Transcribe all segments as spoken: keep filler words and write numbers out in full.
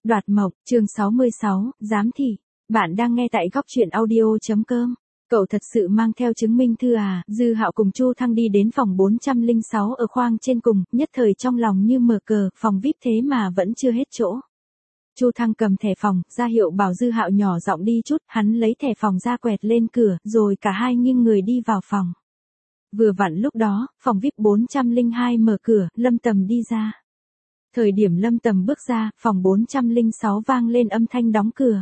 Đoạt mộng, chương sáu mươi sáu, giám thị. Bạn đang nghe tại góc truyện audio.com. Cậu thật sự mang theo chứng minh thư à? Dư Hạo cùng Chu Thăng đi đến phòng bốn trăm lẻ sáu ở khoang trên cùng, nhất thời trong lòng như mở cờ, phòng vi ai pi thế mà vẫn chưa hết chỗ. Chu Thăng cầm thẻ phòng, ra hiệu bảo Dư Hạo nhỏ giọng đi chút, hắn lấy thẻ phòng ra quẹt lên cửa, rồi cả hai nghiêng người đi vào phòng. Vừa vặn lúc đó, phòng vi ai pi bốn trăm lẻ hai mở cửa, Lâm Tầm đi ra. Thời điểm Lâm Tầm bước ra, phòng bốn trăm lẻ sáu vang lên âm thanh đóng cửa.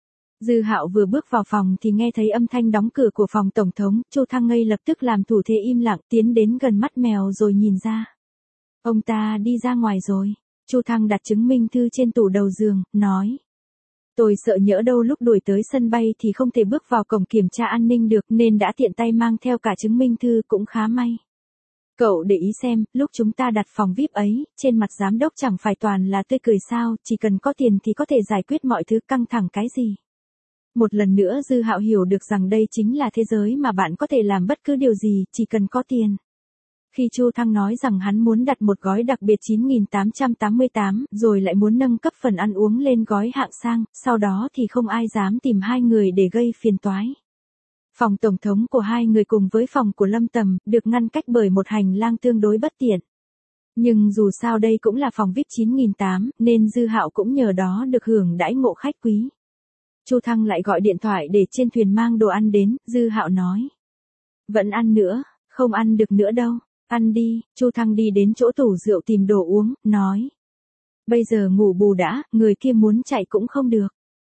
Dư Hạo vừa bước vào phòng thì nghe thấy âm thanh đóng cửa của phòng tổng thống, Chu Thăng ngây lập tức làm thủ thế im lặng, tiến đến gần mắt mèo rồi nhìn ra. Ông ta đi ra ngoài rồi. Chu Thăng đặt chứng minh thư trên tủ đầu giường, nói. Tôi sợ nhỡ đâu lúc đuổi tới sân bay thì không thể bước vào cổng kiểm tra an ninh được nên đã tiện tay mang theo cả chứng minh thư, cũng khá may. Cậu để ý xem, lúc chúng ta đặt phòng vi ai pi ấy, trên mặt giám đốc chẳng phải toàn là tươi cười sao, chỉ cần có tiền thì có thể giải quyết mọi thứ, căng thẳng cái gì. Một lần nữa Dư Hạo hiểu được rằng đây chính là thế giới mà bạn có thể làm bất cứ điều gì, chỉ cần có tiền. Khi Chu Thăng nói rằng hắn muốn đặt một gói đặc biệt chín nghìn tám trăm tám mươi tám, rồi lại muốn nâng cấp phần ăn uống lên gói hạng sang, sau đó thì không ai dám tìm hai người để gây phiền toái. Phòng tổng thống của hai người cùng với phòng của Lâm Tầm, được ngăn cách bởi một hành lang tương đối bất tiện. Nhưng dù sao đây cũng là phòng vi ai pi chín nghìn tám trăm, nên Dư Hạo cũng nhờ đó được hưởng đãi ngộ khách quý. Chu Thăng lại gọi điện thoại để trên thuyền mang đồ ăn đến, Dư Hạo nói. Vẫn ăn nữa, không ăn được nữa đâu, ăn đi. Chu Thăng đi đến chỗ tủ rượu tìm đồ uống, nói. Bây giờ ngủ bù đã, người kia muốn chạy cũng không được.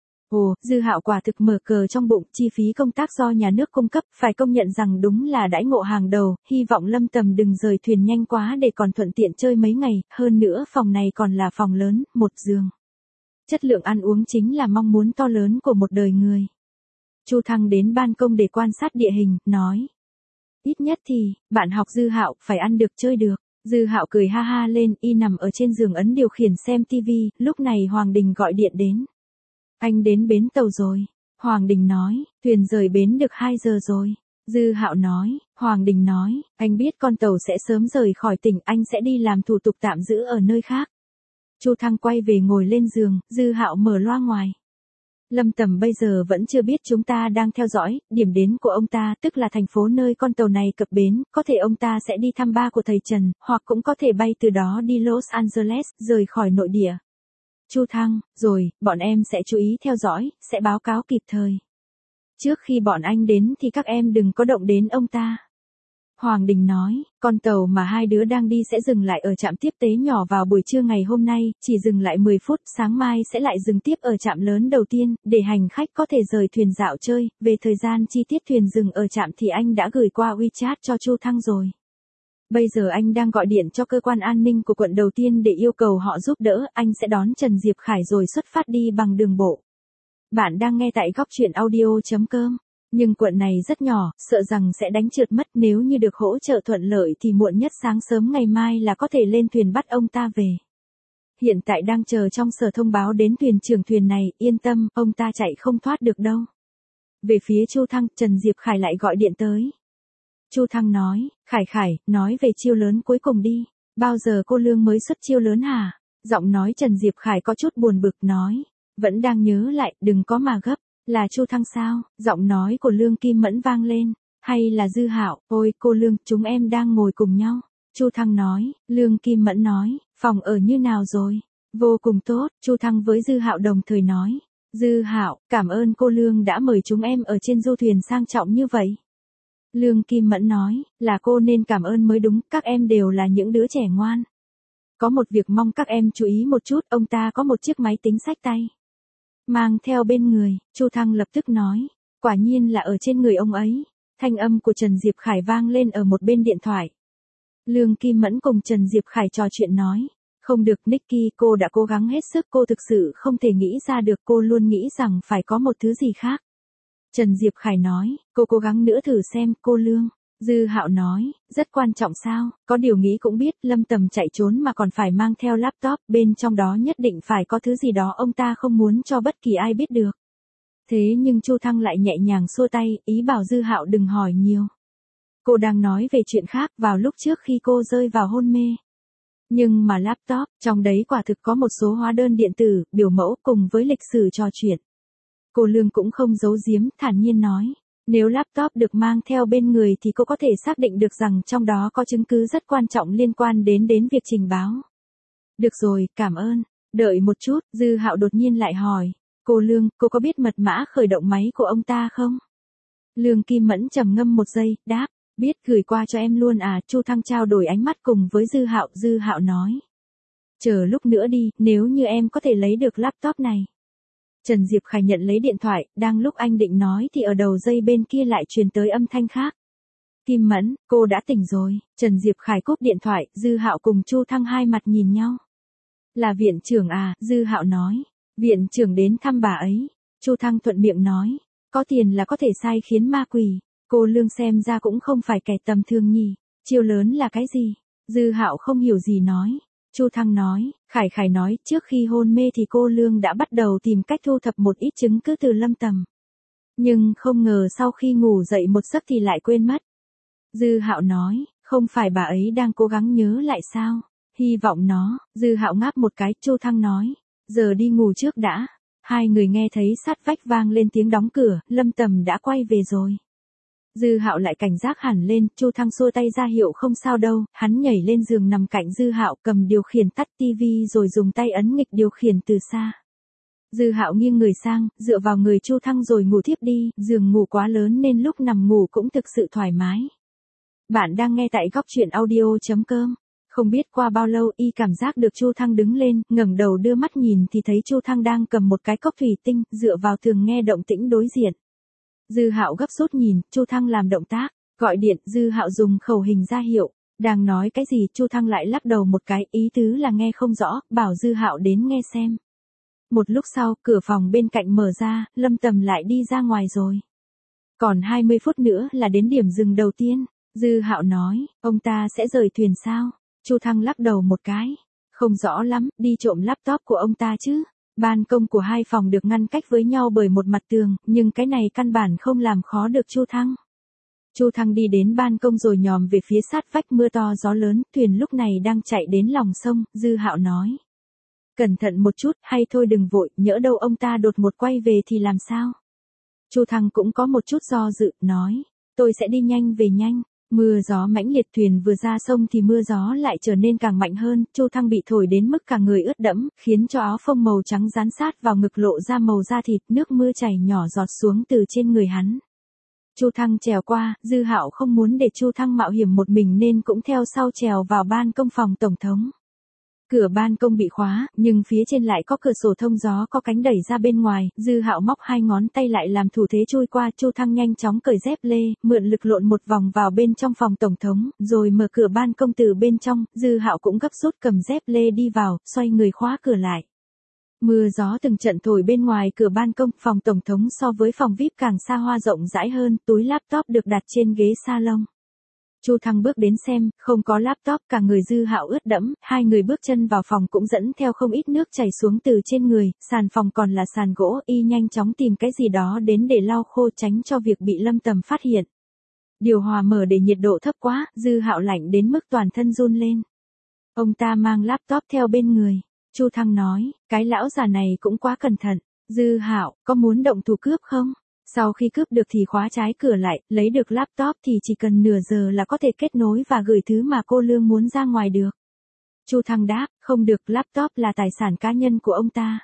Ồ, Dư Hạo quả thực mở cờ trong bụng, chi phí công tác do nhà nước cung cấp, phải công nhận rằng đúng là đãi ngộ hàng đầu, hy vọng Lâm Tầm đừng rời thuyền nhanh quá để còn thuận tiện chơi mấy ngày, hơn nữa phòng này còn là phòng lớn, một giường. Chất lượng ăn uống chính là mong muốn to lớn của một đời người. Chu Thăng đến ban công để quan sát địa hình, nói. Ít nhất thì, bạn học Dư Hạo, phải ăn được chơi được. Dư Hạo cười ha ha lên, y nằm ở trên giường ấn điều khiển xem tivi, lúc này Hoàng Đình gọi điện đến. Anh đến bến tàu rồi. Hoàng Đình nói, thuyền rời bến được hai giờ rồi. Dư Hạo nói, Hoàng Đình nói, anh biết con tàu sẽ sớm rời khỏi tỉnh, anh sẽ đi làm thủ tục tạm giữ ở nơi khác. Chu Thăng quay về ngồi lên giường, Dư Hạo mở loa ngoài. Lâm Tầm bây giờ vẫn chưa biết chúng ta đang theo dõi, điểm đến của ông ta tức là thành phố nơi con tàu này cập bến, có thể ông ta sẽ đi thăm ba của thầy Trần, hoặc cũng có thể bay từ đó đi Los Angeles, rời khỏi nội địa. Chu Thăng, rồi, bọn em sẽ chú ý theo dõi, sẽ báo cáo kịp thời. Trước khi bọn anh đến thì các em đừng có động đến ông ta. Hoàng Đình nói, con tàu mà hai đứa đang đi sẽ dừng lại ở trạm tiếp tế nhỏ vào buổi trưa ngày hôm nay, chỉ dừng lại mười phút, sáng mai sẽ lại dừng tiếp ở trạm lớn đầu tiên, để hành khách có thể rời thuyền dạo chơi, về thời gian chi tiết thuyền dừng ở trạm thì anh đã gửi qua WeChat cho Chu Thăng rồi. Bây giờ anh đang gọi điện cho cơ quan an ninh của quận đầu tiên để yêu cầu họ giúp đỡ, anh sẽ đón Trần Diệp Khải rồi xuất phát đi bằng đường bộ. Bạn đang nghe tại góc truyện audio.com. Nhưng quận này rất nhỏ, sợ rằng sẽ đánh trượt mất, nếu như được hỗ trợ thuận lợi thì muộn nhất sáng sớm ngày mai là có thể lên thuyền bắt ông ta về. Hiện tại đang chờ trong sở thông báo đến thuyền trưởng thuyền này, yên tâm, ông ta chạy không thoát được đâu. Về phía Chu Thăng, Trần Diệp Khải lại gọi điện tới. Chu Thăng nói, Khải Khải, nói về chiêu lớn cuối cùng đi, bao giờ cô Lương mới xuất chiêu lớn hả? Giọng nói Trần Diệp Khải có chút buồn bực, nói, vẫn đang nhớ lại, đừng có mà gấp. Là Chu Thăng sao? Giọng nói của Lương Kim Mẫn vang lên. Hay là Dư Hạo? Ôi cô Lương, chúng em đang ngồi cùng nhau. Chu Thăng nói. Lương Kim Mẫn nói, phòng ở như nào rồi? Vô cùng tốt. Chu Thăng với Dư Hạo đồng thời nói. Dư Hạo, cảm ơn cô Lương đã mời chúng em ở trên du thuyền sang trọng như vậy. Lương Kim Mẫn nói, là cô nên cảm ơn mới đúng, các em đều là những đứa trẻ ngoan. Có một việc mong các em chú ý một chút, ông ta có một chiếc máy tính xách tay mang theo bên người. Chu Thăng lập tức nói, quả nhiên là ở trên người ông ấy. Thanh âm của Trần Diệp Khải vang lên ở một bên điện thoại. Lương Kim Mẫn cùng Trần Diệp Khải trò chuyện nói, không được Nicky, cô đã cố gắng hết sức, cô thực sự không thể nghĩ ra được, cô luôn nghĩ rằng phải có một thứ gì khác. Trần Diệp Khải nói, cô cố gắng nữa thử xem, cô Lương. Dư Hạo nói, rất quan trọng sao, có điều nghĩ cũng biết, Lâm Tầm chạy trốn mà còn phải mang theo laptop, bên trong đó nhất định phải có thứ gì đó ông ta không muốn cho bất kỳ ai biết được. Thế nhưng Chu Thăng lại nhẹ nhàng xua tay, ý bảo Dư Hạo đừng hỏi nhiều. Cô đang nói về chuyện khác, vào lúc trước khi cô rơi vào hôn mê. Nhưng mà laptop, trong đấy quả thực có một số hóa đơn điện tử, biểu mẫu cùng với lịch sử trò chuyện. Cô Lương cũng không giấu giếm, thản nhiên nói. Nếu laptop được mang theo bên người thì cô có thể xác định được rằng trong đó có chứng cứ rất quan trọng liên quan đến đến việc trình báo. Được rồi, cảm ơn. Đợi một chút, Dư Hạo đột nhiên lại hỏi. Cô Lương, cô có biết mật mã khởi động máy của ông ta không? Lương Kim Mẫn trầm ngâm một giây, đáp. Biết, gửi qua cho em luôn à. Chu Thăng trao đổi ánh mắt cùng với Dư Hạo. Dư Hạo nói. Chờ lúc nữa đi, nếu như em có thể lấy được laptop này. Trần Diệp Khải nhận lấy điện thoại, đang lúc anh định nói thì ở đầu dây bên kia lại truyền tới âm thanh khác. Kim Mẫn, cô đã tỉnh rồi. Trần Diệp Khải cúp điện thoại, Dư Hạo cùng Chu Thăng hai mặt nhìn nhau. Là viện trưởng à, Dư Hạo nói. Viện trưởng đến thăm bà ấy. Chu Thăng thuận miệng nói. Có tiền là có thể sai khiến ma quỷ. Cô Lương xem ra cũng không phải kẻ tầm thường nhỉ. Chiêu lớn là cái gì? Dư Hạo không hiểu gì nói. Chu Thăng nói, Khải Khải nói, trước khi hôn mê thì cô Lương đã bắt đầu tìm cách thu thập một ít chứng cứ từ Lâm Tầm. Nhưng không ngờ sau khi ngủ dậy một giấc thì lại quên mất. Dư Hạo nói, không phải bà ấy đang cố gắng nhớ lại sao? Hy vọng nó. Dư Hạo ngáp một cái. Chu Thăng nói, giờ đi ngủ trước đã. Hai người nghe thấy sát vách vang lên tiếng đóng cửa, Lâm Tầm đã quay về rồi. Dư Hạo lại cảnh giác hẳn lên, Chu Thăng xua tay ra hiệu không sao đâu, hắn nhảy lên giường nằm cạnh Dư Hạo, cầm điều khiển tắt tivi rồi dùng tay ấn nghịch điều khiển từ xa. Dư Hạo nghiêng người sang, dựa vào người Chu Thăng rồi ngủ thiếp đi, giường ngủ quá lớn nên lúc nằm ngủ cũng thực sự thoải mái. Bạn đang nghe tại góc truyện audio chấm com. Không biết qua bao lâu y cảm giác được Chu Thăng đứng lên, ngẩng đầu đưa mắt nhìn thì thấy Chu Thăng đang cầm một cái cốc thủy tinh, dựa vào tường nghe động tĩnh đối diện. Dư Hạo gấp rút nhìn, Chu Thăng làm động tác, gọi điện, Dư Hạo dùng khẩu hình ra hiệu, đang nói cái gì, Chu Thăng lại lắc đầu một cái, ý tứ là nghe không rõ, bảo Dư Hạo đến nghe xem. Một lúc sau, cửa phòng bên cạnh mở ra, Lâm Tầm lại đi ra ngoài rồi. Còn hai mươi phút nữa là đến điểm dừng đầu tiên, Dư Hạo nói, ông ta sẽ rời thuyền sao? Chu Thăng lắc đầu một cái, không rõ lắm, đi trộm laptop của ông ta chứ. Ban công của hai phòng được ngăn cách với nhau bởi một mặt tường, nhưng cái này căn bản không làm khó được Chu Thăng. Chu Thăng đi đến ban công rồi nhòm về phía sát vách, mưa to gió lớn, thuyền lúc này đang chạy đến lòng sông, Dư Hạo nói. Cẩn thận một chút, hay thôi đừng vội, nhỡ đâu ông ta đột một quay về thì làm sao? Chu Thăng cũng có một chút do dự, nói. Tôi sẽ đi nhanh về nhanh. Mưa gió mãnh liệt, thuyền vừa ra sông thì mưa gió lại trở nên càng mạnh hơn, Chu Thăng bị thổi đến mức cả người ướt đẫm, khiến cho áo phông màu trắng dán sát vào ngực lộ ra màu da thịt, nước mưa chảy nhỏ giọt xuống từ trên người hắn. Chu Thăng trèo qua, Dư Hạo không muốn để Chu Thăng mạo hiểm một mình nên cũng theo sau trèo vào ban công phòng tổng thống. Cửa ban công bị khóa, nhưng phía trên lại có cửa sổ thông gió có cánh đẩy ra bên ngoài, Dư Hạo móc hai ngón tay lại làm thủ thế chui qua, Chu Thăng nhanh chóng cởi dép lê, mượn lực lộn một vòng vào bên trong phòng tổng thống, rồi mở cửa ban công từ bên trong, Dư Hạo cũng gấp rút cầm dép lê đi vào, xoay người khóa cửa lại. Mưa gió từng trận thổi bên ngoài cửa ban công, phòng tổng thống so với phòng vi ai pi càng xa hoa rộng rãi hơn, túi laptop được đặt trên ghế salon. Chu Thăng bước đến xem, không có laptop, cả người Dư Hạo ướt đẫm, hai người bước chân vào phòng cũng dẫn theo không ít nước chảy xuống từ trên người, sàn phòng còn là sàn gỗ, y nhanh chóng tìm cái gì đó đến để lau khô tránh cho việc bị Lâm Tầm phát hiện. Điều hòa mở để nhiệt độ thấp quá, Dư Hạo lạnh đến mức toàn thân run lên. Ông ta mang laptop theo bên người. Chu Thăng nói, cái lão già này cũng quá cẩn thận. Dư Hạo, có muốn động thủ cướp không? Sau khi cướp được thì khóa trái cửa lại, lấy được laptop thì chỉ cần nửa giờ là có thể kết nối và gửi thứ mà cô Lương muốn ra ngoài được. Chu Thăng đáp, không được, laptop là tài sản cá nhân của ông ta.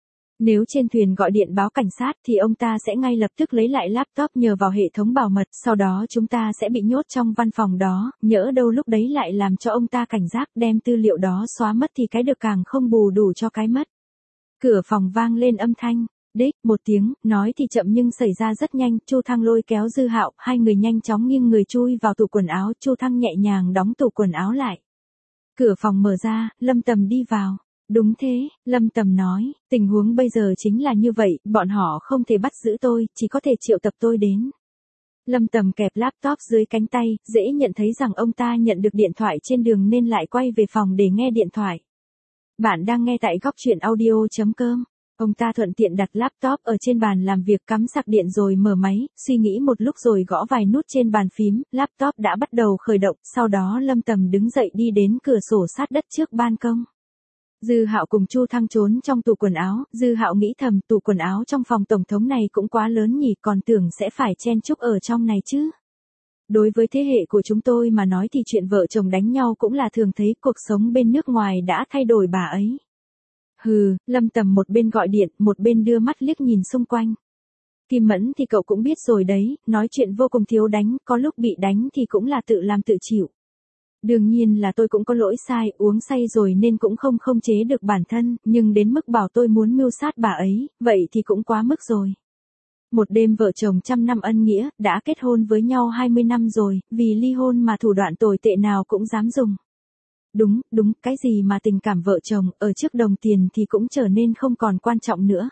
Nếu trên thuyền gọi điện báo cảnh sát thì ông ta sẽ ngay lập tức lấy lại laptop nhờ vào hệ thống bảo mật, sau đó chúng ta sẽ bị nhốt trong văn phòng đó, nhỡ đâu lúc đấy lại làm cho ông ta cảnh giác đem tư liệu đó xóa mất thì cái được càng không bù đủ cho cái mất. Cửa phòng vang lên âm thanh. Đích, một tiếng, nói thì chậm nhưng xảy ra rất nhanh, Chu Thăng lôi kéo Dư Hạo, hai người nhanh chóng nghiêng người chui vào tủ quần áo, Chu Thăng nhẹ nhàng đóng tủ quần áo lại. Cửa phòng mở ra, Lâm Tầm đi vào. Đúng thế, Lâm Tầm nói, tình huống bây giờ chính là như vậy, bọn họ không thể bắt giữ tôi, chỉ có thể triệu tập tôi đến. Lâm Tầm kẹp laptop dưới cánh tay, dễ nhận thấy rằng ông ta nhận được điện thoại trên đường nên lại quay về phòng để nghe điện thoại. Bạn đang nghe tại góc truyện audio chấm com. Ông ta thuận tiện đặt laptop ở trên bàn làm việc, cắm sạc điện rồi mở máy, suy nghĩ một lúc rồi gõ vài nút trên bàn phím, laptop đã bắt đầu khởi động, sau đó Lâm Tầm đứng dậy đi đến cửa sổ sát đất trước ban công. Dư Hạo cùng Chu Thăng trốn trong tủ quần áo, Dư Hạo nghĩ thầm tủ quần áo trong phòng tổng thống này cũng quá lớn nhỉ, còn tưởng sẽ phải chen chúc ở trong này chứ. Đối với thế hệ của chúng tôi mà nói thì chuyện vợ chồng đánh nhau cũng là thường thấy, cuộc sống bên nước ngoài đã thay đổi bà ấy. Hừ, Lâm Tầm một bên gọi điện, một bên đưa mắt liếc nhìn xung quanh. Kim Mẫn thì cậu cũng biết rồi đấy, nói chuyện vô cùng thiếu đánh, có lúc bị đánh thì cũng là tự làm tự chịu. Đương nhiên là tôi cũng có lỗi sai, uống say rồi nên cũng không không chế được bản thân, nhưng đến mức bảo tôi muốn mưu sát bà ấy, vậy thì cũng quá mức rồi. Một đêm vợ chồng trăm năm ân nghĩa, đã kết hôn với nhau hai mươi năm rồi, vì ly hôn mà thủ đoạn tồi tệ nào cũng dám dùng. Đúng, đúng, cái gì mà tình cảm vợ chồng, ở trước đồng tiền thì cũng trở nên không còn quan trọng nữa.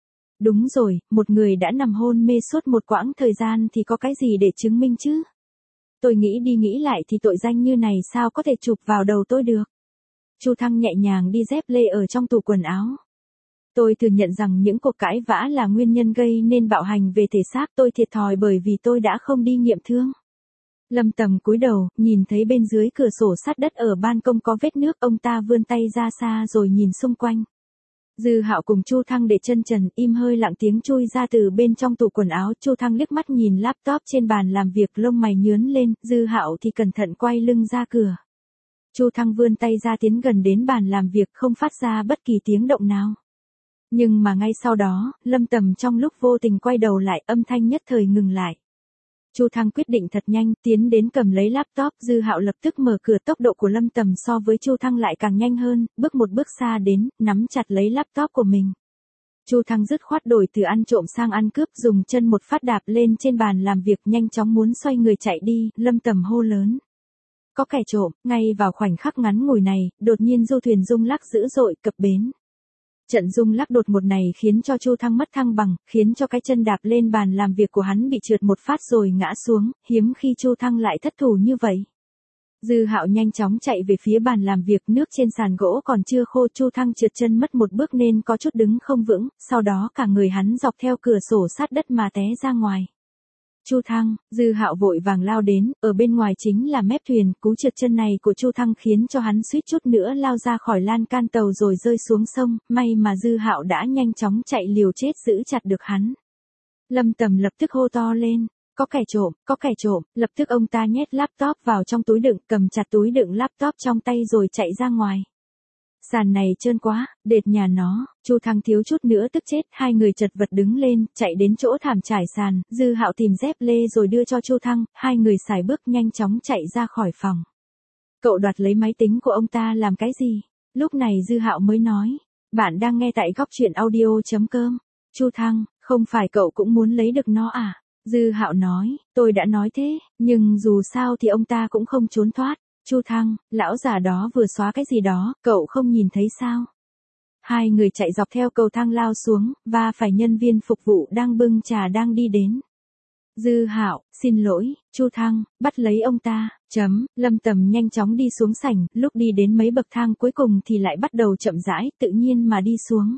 Đúng rồi, một người đã nằm hôn mê suốt một quãng thời gian thì có cái gì để chứng minh chứ? Tôi nghĩ đi nghĩ lại thì tội danh như này sao có thể chụp vào đầu tôi được. Chu Thăng nhẹ nhàng đi dép lê ở trong tủ quần áo. Tôi thừa nhận rằng những cuộc cãi vã là nguyên nhân gây nên bạo hành về thể xác, tôi thiệt thòi bởi vì tôi đã không đi nghiệm thương. Lâm Tầm cúi đầu, nhìn thấy bên dưới cửa sổ sát đất ở ban công có vết nước, ông ta vươn tay ra xa rồi nhìn xung quanh. Dư Hạo cùng Chu Thăng để chân trần, im hơi lặng tiếng chui ra từ bên trong tủ quần áo. Chu Thăng liếc mắt nhìn laptop trên bàn làm việc, lông mày nhướng lên, Dư Hạo thì cẩn thận quay lưng ra cửa. Chu Thăng vươn tay ra tiến gần đến bàn làm việc, không phát ra bất kỳ tiếng động nào. Nhưng mà ngay sau đó, Lâm Tầm trong lúc vô tình quay đầu lại, âm thanh nhất thời ngừng lại. Chu Thăng quyết định thật nhanh, tiến đến cầm lấy laptop, Dư Hạo lập tức mở cửa, tốc độ của Lâm Tầm so với Chu Thăng lại càng nhanh hơn, bước một bước xa đến, nắm chặt lấy laptop của mình. Chu Thăng dứt khoát đổi từ ăn trộm sang ăn cướp, dùng chân một phát đạp lên trên bàn làm việc, nhanh chóng muốn xoay người chạy đi. Lâm Tầm hô lớn. Có kẻ trộm. Ngay vào khoảnh khắc ngắn ngủi này, đột nhiên du thuyền rung lắc dữ dội cập bến. Trận rung lắc đột ngột này khiến cho Chu Thăng mất thăng bằng, khiến cho cái chân đạp lên bàn làm việc của hắn bị trượt một phát rồi ngã xuống, hiếm khi Chu Thăng lại thất thủ như vậy. Dư Hạo nhanh chóng chạy về phía bàn làm việc, nước trên sàn gỗ còn chưa khô, Chu Thăng trượt chân mất một bước nên có chút đứng không vững, sau đó cả người hắn dọc theo cửa sổ sát đất mà té ra ngoài. Chu Thăng, Dư Hạo vội vàng lao đến, ở bên ngoài chính là mép thuyền, cú trượt chân này của Chu Thăng khiến cho hắn suýt chút nữa lao ra khỏi lan can tàu rồi rơi xuống sông, may mà Dư Hạo đã nhanh chóng chạy liều chết giữ chặt được hắn. Lâm Tầm lập tức hô to lên, có kẻ trộm, có kẻ trộm, lập tức ông ta nhét laptop vào trong túi đựng, cầm chặt túi đựng laptop trong tay rồi chạy ra ngoài. Sàn này trơn quá, đệt nhà nó. Chu Thăng thiếu chút nữa tức chết, hai người chật vật đứng lên, chạy đến chỗ thảm trải sàn, Dư Hạo tìm dép lê rồi đưa cho Chu Thăng, hai người sải bước nhanh chóng chạy ra khỏi phòng. Cậu đoạt lấy máy tính của ông ta làm cái gì? Lúc này Dư Hạo mới nói, bạn đang nghe tại góc truyện audio chấm com. Chu Thăng, không phải cậu cũng muốn lấy được nó à? Dư Hạo nói, tôi đã nói thế, nhưng dù sao thì ông ta cũng không trốn thoát. Chu Thăng, lão già đó vừa xóa cái gì đó, cậu không nhìn thấy sao? Hai người chạy dọc theo cầu thang lao xuống, và phải nhân viên phục vụ đang bưng trà đang đi đến. Dư Hạo, xin lỗi, Chu Thăng, bắt lấy ông ta, chấm, Lâm Tầm nhanh chóng đi xuống sảnh, lúc đi đến mấy bậc thang cuối cùng thì lại bắt đầu chậm rãi, tự nhiên mà đi xuống.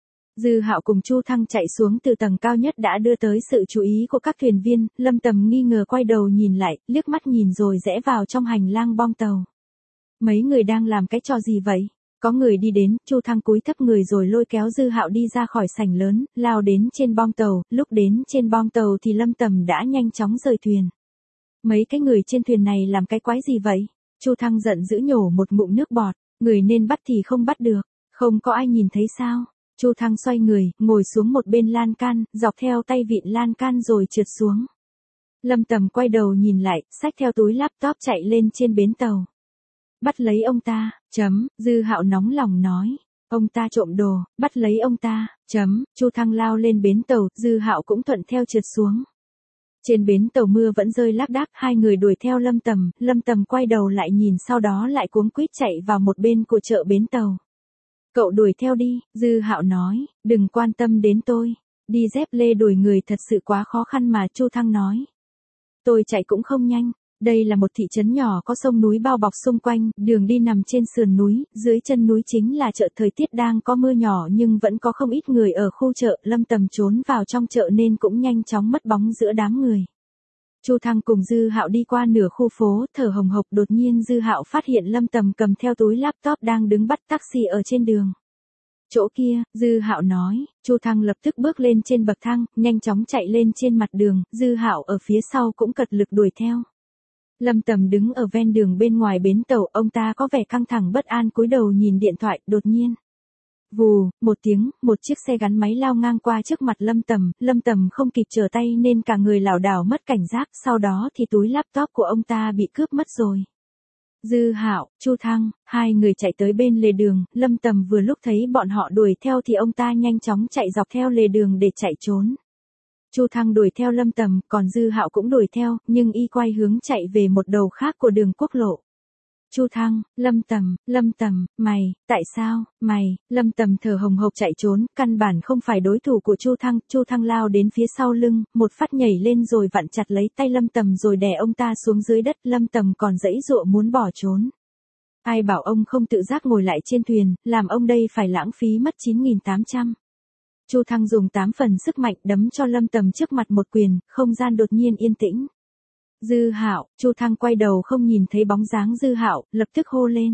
Dư Hạo cùng Chu Thăng chạy xuống từ tầng cao nhất đã đưa tới sự chú ý của các thuyền viên, Lâm Tầm nghi ngờ quay đầu nhìn lại, liếc mắt nhìn rồi rẽ vào trong hành lang bong tàu. Mấy người đang làm cái trò gì vậy? Có người đi đến, Chu Thăng cúi thấp người rồi lôi kéo Dư Hạo đi ra khỏi sảnh lớn, lao đến trên bong tàu, lúc đến trên bong tàu thì Lâm Tầm đã nhanh chóng rời thuyền. Mấy cái người trên thuyền này làm cái quái gì vậy? Chu Thăng giận dữ nhổ một ngụm nước bọt, người nên bắt thì không bắt được, không có ai nhìn thấy sao? Chu Thăng xoay người, ngồi xuống một bên lan can, dọc theo tay vịn lan can rồi trượt xuống. Lâm Tầm quay đầu nhìn lại, xách theo túi laptop chạy lên trên bến tàu. Bắt lấy ông ta, chấm, Dư Hạo nóng lòng nói. Ông ta trộm đồ, bắt lấy ông ta, chấm, Chu Thăng lao lên bến tàu, Dư Hạo cũng thuận theo trượt xuống. Trên bến tàu mưa vẫn rơi lác đác, hai người đuổi theo Lâm Tầm, Lâm Tầm quay đầu lại nhìn sau đó lại cuống quýt chạy vào một bên của chợ bến tàu. Cậu đuổi theo đi, Dư Hạo nói, đừng quan tâm đến tôi. Đi dép lê đuổi người thật sự quá khó khăn mà, Chu Thăng nói. Tôi chạy cũng không nhanh. Đây là một thị trấn nhỏ có sông núi bao bọc xung quanh, đường đi nằm trên sườn núi, dưới chân núi chính là chợ. Thời tiết đang có mưa nhỏ nhưng vẫn có không ít người ở khu chợ. Lâm Tầm trốn vào trong chợ nên cũng nhanh chóng mất bóng giữa đám người. Chu Thăng cùng Dư Hạo đi qua nửa khu phố, thở hồng hộc. Đột nhiên Dư Hạo phát hiện Lâm Tầm cầm theo túi laptop đang đứng bắt taxi ở trên đường. Chỗ kia, Dư Hạo nói. Chu Thăng lập tức bước lên trên bậc thang, nhanh chóng chạy lên trên mặt đường. Dư Hạo ở phía sau cũng cật lực đuổi theo. Lâm Tầm đứng ở ven đường bên ngoài bến tàu, ông ta có vẻ căng thẳng bất an cúi đầu nhìn điện thoại. Đột nhiên, vù, một tiếng, một chiếc xe gắn máy lao ngang qua trước mặt Lâm Tầm. Lâm Tầm không kịp trở tay nên cả người lảo đảo mất cảnh giác, sau đó thì túi laptop của ông ta bị cướp mất rồi. Dư Hạo, Chu Thăng, hai người chạy tới bên lề đường. Lâm Tầm vừa lúc thấy bọn họ đuổi theo thì ông ta nhanh chóng chạy dọc theo lề đường để chạy trốn. Chu Thăng đuổi theo Lâm Tầm, còn Dư Hạo cũng đuổi theo, nhưng y quay hướng chạy về một đầu khác của đường quốc lộ. Chu Thăng, Lâm Tầm, Lâm Tầm, mày, tại sao, mày, Lâm Tầm thở hồng hộc chạy trốn, căn bản không phải đối thủ của Chu Thăng. Chu Thăng lao đến phía sau lưng, một phát nhảy lên rồi vặn chặt lấy tay Lâm Tầm rồi đè ông ta xuống dưới đất. Lâm Tầm còn giãy giụa muốn bỏ trốn. Ai bảo ông không tự giác ngồi lại trên thuyền, làm ông đây phải lãng phí mất chín nghìn tám trăm. Chu Thăng dùng tám phần sức mạnh đấm cho Lâm Tầm trước mặt một quyền, không gian đột nhiên yên tĩnh. Dư Hạo, Chu Thăng quay đầu không nhìn thấy bóng dáng Dư Hạo, lập tức hô lên.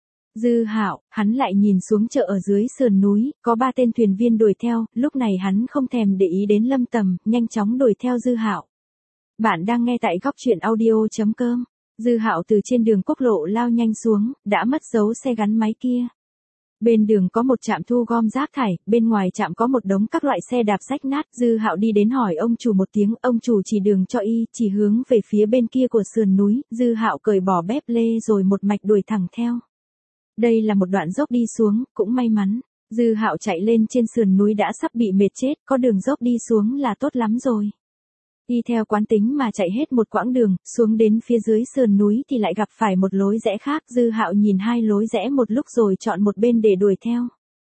Dư Hạo, hắn lại nhìn xuống chợ ở dưới sườn núi, có ba tên thuyền viên đuổi theo, lúc này hắn không thèm để ý đến Lâm Tầm, nhanh chóng đuổi theo Dư Hạo. Bạn đang nghe tại góc truyện audio chấm com. Dư Hạo từ trên đường quốc lộ lao nhanh xuống, đã mất dấu xe gắn máy kia. Bên đường có một trạm thu gom rác thải, bên ngoài trạm có một đống các loại xe đạp rách nát. Dư Hạo đi đến hỏi ông chủ một tiếng, ông chủ chỉ đường cho y, chỉ hướng về phía bên kia của sườn núi. Dư Hạo cởi bỏ bếp lê rồi một mạch đuổi thẳng theo. Đây là một đoạn dốc đi xuống, cũng may mắn. Dư Hạo chạy lên trên sườn núi đã sắp bị mệt chết, có đường dốc đi xuống là tốt lắm rồi. Y theo quán tính mà chạy hết một quãng đường, xuống đến phía dưới sườn núi thì lại gặp phải một lối rẽ khác. Dư Hạo nhìn hai lối rẽ một lúc rồi chọn một bên để đuổi theo.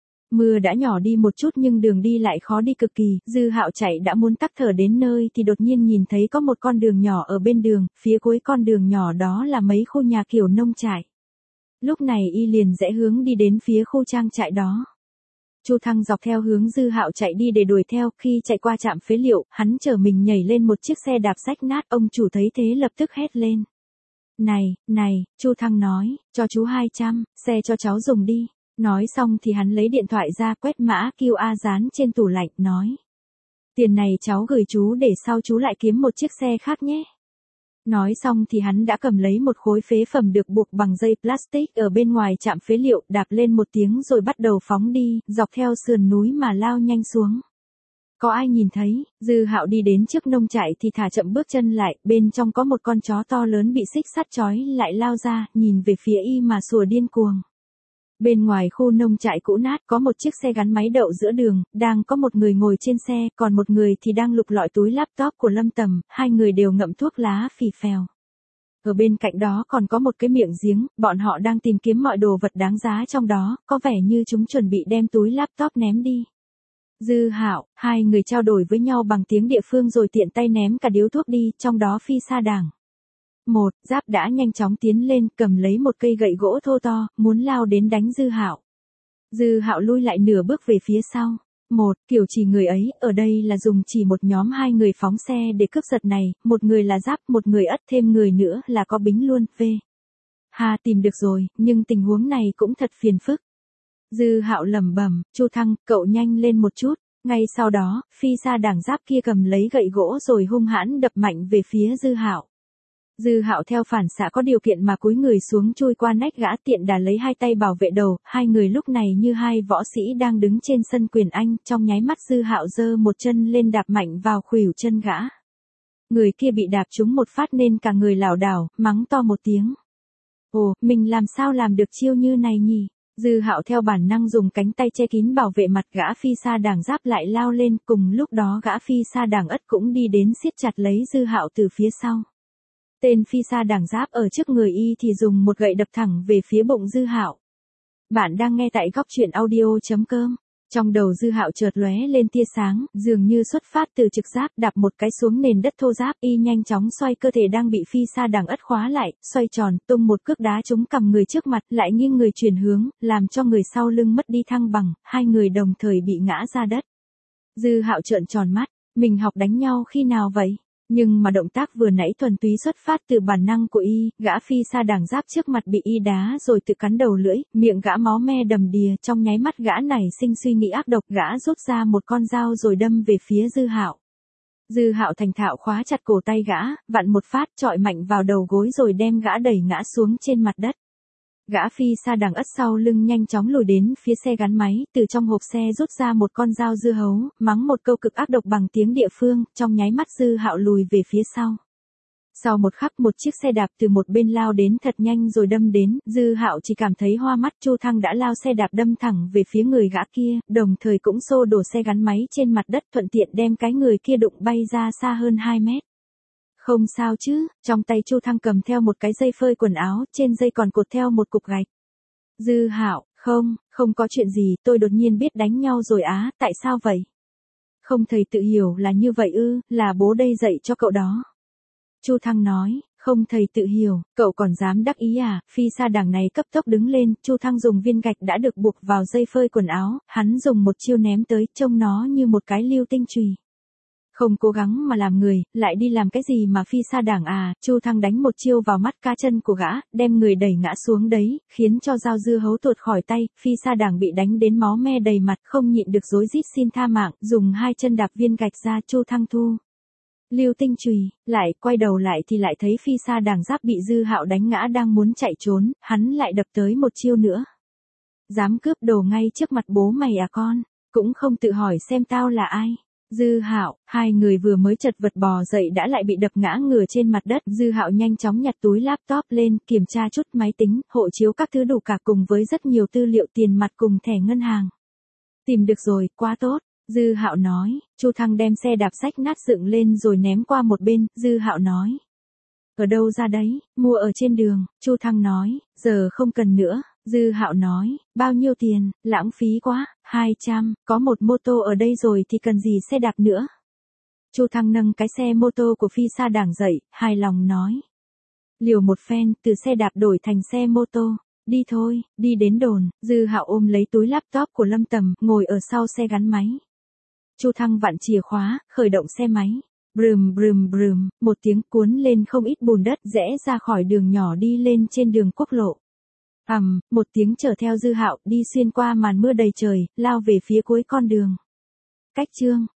Mưa đã nhỏ đi một chút nhưng đường đi lại khó đi cực kỳ. Dư Hạo chạy đã muốn tắc thở đến nơi thì đột nhiên nhìn thấy có một con đường nhỏ ở bên đường, phía cuối con đường nhỏ đó là mấy khu nhà kiểu nông trại. Lúc này y liền rẽ hướng đi đến phía khu trang trại đó. Chu Thăng dọc theo hướng Dư Hạo chạy đi để đuổi theo, khi chạy qua trạm phế liệu, hắn chở mình nhảy lên một chiếc xe đạp rách nát, ông chủ thấy thế lập tức hét lên. Này, này, Chu Thăng nói, cho chú hai trăm, xe cho cháu dùng đi. Nói xong thì hắn lấy điện thoại ra quét mã quy rờ dán trên tủ lạnh, nói. Tiền này cháu gửi chú để sau chú lại kiếm một chiếc xe khác nhé. Nói xong thì hắn đã cầm lấy một khối phế phẩm được buộc bằng dây plastic ở bên ngoài trạm phế liệu, đạp lên một tiếng rồi bắt đầu phóng đi, dọc theo sườn núi mà lao nhanh xuống. Có ai nhìn thấy? Dư Hạo đi đến trước nông trại thì thả chậm bước chân lại, bên trong có một con chó to lớn bị xích sắt trói lại lao ra, nhìn về phía y mà sủa điên cuồng. Bên ngoài khu nông trại cũ nát có một chiếc xe gắn máy đậu giữa đường, đang có một người ngồi trên xe, còn một người thì đang lục lọi túi laptop của Lâm Tầm, hai người đều ngậm thuốc lá phì phèo. Ở bên cạnh đó còn có một cái miệng giếng, bọn họ đang tìm kiếm mọi đồ vật đáng giá trong đó, có vẻ như chúng chuẩn bị đem túi laptop ném đi. Dư Hạo, hai người trao đổi với nhau bằng tiếng địa phương rồi tiện tay ném cả điếu thuốc đi, trong đó phi sa đảng. Một, Giáp đã nhanh chóng tiến lên, cầm lấy một cây gậy gỗ thô to, muốn lao đến đánh Dư Hạo. Dư Hạo lui lại nửa bước về phía sau. Một, kiểu chỉ người ấy, ở đây là dùng chỉ một nhóm hai người phóng xe để cướp giật này, một người là Giáp, một người ất, thêm người nữa là có Bính luôn, v. Hà tìm được rồi, nhưng tình huống này cũng thật phiền phức. Dư Hạo lẩm bẩm, Chu Thăng, cậu nhanh lên một chút. Ngay sau đó, phi sa đảng Giáp kia cầm lấy gậy gỗ rồi hung hãn đập mạnh về phía Dư Hạo. Dư Hạo theo phản xạ có điều kiện mà cúi người xuống chui qua nách gã, tiện đà lấy hai tay bảo vệ đầu, hai người lúc này như hai võ sĩ đang đứng trên sân quyền Anh, trong nháy mắt Dư Hạo giơ một chân lên đạp mạnh vào khuỷu chân gã. Người kia bị đạp trúng một phát nên cả người lảo đảo, mắng to một tiếng. Ồ, mình làm sao làm được chiêu như này nhỉ? Dư Hạo theo bản năng dùng cánh tay che kín bảo vệ mặt, gã phi sa đảng Giáp lại lao lên, cùng lúc đó gã phi sa đảng Ất cũng đi đến siết chặt lấy Dư Hạo từ phía sau. Tên phi sa đảng Giáp ở trước người y thì dùng một gậy đập thẳng về phía bụng Dư Hạo. Bạn đang nghe tại góc truyện audio chấm com. Trong đầu Dư Hạo chợt lóe lên tia sáng, dường như xuất phát từ trực giác, đạp một cái xuống nền đất thô ráp, y nhanh chóng xoay cơ thể đang bị phi sa đằng ất khóa lại, xoay tròn, tung một cước đá trúng cằm người trước mặt, lại nghiêng người chuyển hướng, làm cho người sau lưng mất đi thăng bằng, hai người đồng thời bị ngã ra đất. Dư Hạo trợn tròn mắt, mình học đánh nhau khi nào vậy? Nhưng mà động tác vừa nãy thuần túy xuất phát từ bản năng của y, gã phi sa đằng giáp trước mặt bị y đá rồi tự cắn đầu lưỡi, miệng gã máu me đầm đìa, trong nháy mắt gã nảy sinh suy nghĩ ác độc, gã rút ra một con dao rồi đâm về phía Dư Hạo. Dư Hạo thành thạo khóa chặt cổ tay gã, vặn một phát chọi mạnh vào đầu gối rồi đem gã đẩy ngã xuống trên mặt đất. Gã phi sa đằng ất sau lưng nhanh chóng lùi đến phía xe gắn máy, từ trong hộp xe rút ra một con dao dưa hấu, mắng một câu cực ác độc bằng tiếng địa phương, trong nháy mắt Dư Hạo lùi về phía sau. Sau một khắc một chiếc xe đạp từ một bên lao đến thật nhanh rồi đâm đến, Dư Hạo chỉ cảm thấy hoa mắt, Chu Thăng đã lao xe đạp đâm thẳng về phía người gã kia, đồng thời cũng xô đổ xe gắn máy trên mặt đất, thuận tiện đem cái người kia đụng bay ra xa hơn hai mét. Không sao chứ, trong tay Chu Thăng cầm theo một cái dây phơi quần áo, trên dây còn cột theo một cục gạch. Dư Hạo, không, không có chuyện gì, tôi đột nhiên biết đánh nhau rồi á, tại sao vậy? Không, thầy tự hiểu là như vậy ư, là bố đây dạy cho cậu đó. Chu Thăng nói, không, thầy tự hiểu, cậu còn dám đắc ý à? Phi sa đằng này cấp tốc đứng lên, Chu Thăng dùng viên gạch đã được buộc vào dây phơi quần áo, hắn dùng một chiêu ném tới, trông nó như một cái lưu tinh chùy. Không cố gắng mà làm người, lại đi làm cái gì mà phi sa đảng à? Chu Thăng đánh một chiêu vào mắt cá chân của gã, đem người đẩy ngã xuống đấy, khiến cho dao dưa hấu tuột khỏi tay, phi sa đảng bị đánh đến máu me đầy mặt, không nhịn được rối rít xin tha mạng, dùng hai chân đạp viên gạch ra. Chu Thăng thu lưu tinh chùy, lại quay đầu lại thì lại thấy phi sa đảng giáp bị Dư Hạo đánh ngã đang muốn chạy trốn, hắn lại đập tới một chiêu nữa. Dám cướp đồ ngay trước mặt bố mày à con, cũng không tự hỏi xem tao là ai. Dư Hạo, hai người vừa mới chật vật bò dậy đã lại bị đập ngã ngửa trên mặt đất. Dư Hạo nhanh chóng nhặt túi laptop lên, kiểm tra chút máy tính, hộ chiếu các thứ đủ cả cùng với rất nhiều tư liệu tiền mặt cùng thẻ ngân hàng. Tìm được rồi, quá tốt. Dư Hạo nói. Chu Thăng đem xe đạp rách nát dựng lên rồi ném qua một bên. Dư Hạo nói. Ở đâu ra đấy? Mua ở trên đường. Chu Thăng nói. Giờ không cần nữa. Dư Hạo nói, bao nhiêu tiền, lãng phí quá, hai trăm, có một mô tô ở đây rồi thì cần gì xe đạp nữa. Chu Thăng nâng cái xe mô tô của phi sa đảng dậy, hài lòng nói. Liều một phen, từ xe đạp đổi thành xe mô tô, đi thôi, đi đến đồn. Dư Hạo ôm lấy túi laptop của Lâm Tầm, ngồi ở sau xe gắn máy. Chu Thăng vặn chìa khóa, khởi động xe máy. Brùm brùm brùm, một tiếng cuốn lên không ít bùn đất, rẽ ra khỏi đường nhỏ đi lên trên đường quốc lộ. Ầm, um, một tiếng chở theo Dư Hạo đi xuyên qua màn mưa đầy trời, lao về phía cuối con đường. Cách chương